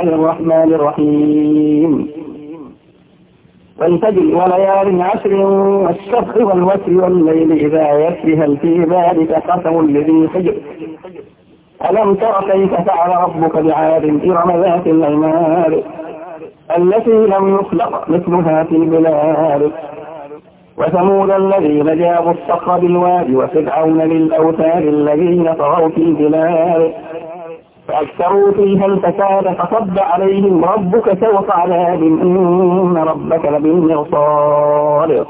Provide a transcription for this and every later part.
الرحمن الرحيم والفجر وليال عشر والشفع والوتر والليل إذا يسر هل في ذلك قسم لذي حجر ألم تر كيف فعل ربك بعاد إرم ذات العماد التي لم يخلق مثلها في البلاد وثمود الذين جابوا الصخر بالواد وفرعون بالأوتاد الذين طغوا في البلاد فأكثروا فيها الفساد فصب عليهم ربك سوط عذاب إن ربك لبالمرصاد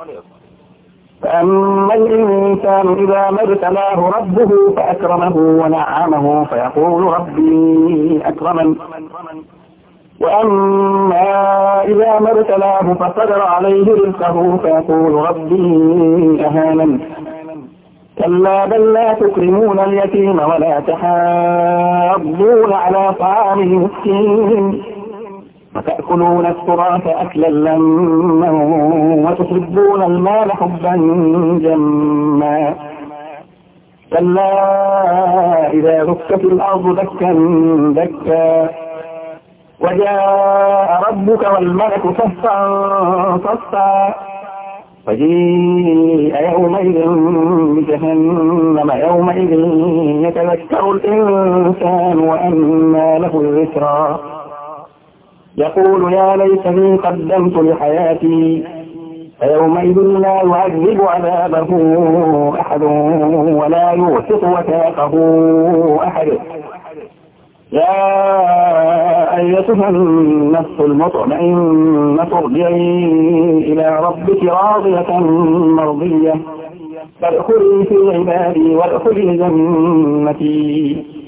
فأما الإنسان إذا ما ابتلاه ربه فأكرمه ونعمه فيقول ربي أكرمن وأما إذا ما ابتلاه فقدر عليه رزقه فيقول ربي أهانن كلا بل لا تكرمون اليتيم ولا تحاضون على طعام المسكين وتأكلون التراث أكلا لما وتحبون المال حبا جما كلا إذا دكت الأرض دكا دكا وجاء ربك والملك صفا صفا فجيء يومئذ بجهنم يومئذ يتذكر الإنسان وأنى له الذكرى يقول يا ليتني قدمت لحياتي فيومئذ لا يعذب عذابه أحد ولا يوثق وثاقه أحد يا أيتها النفس المطمئنة ارجعي إلى ربك راضية مرضية فادخلي في عبادي وادخلي جنتي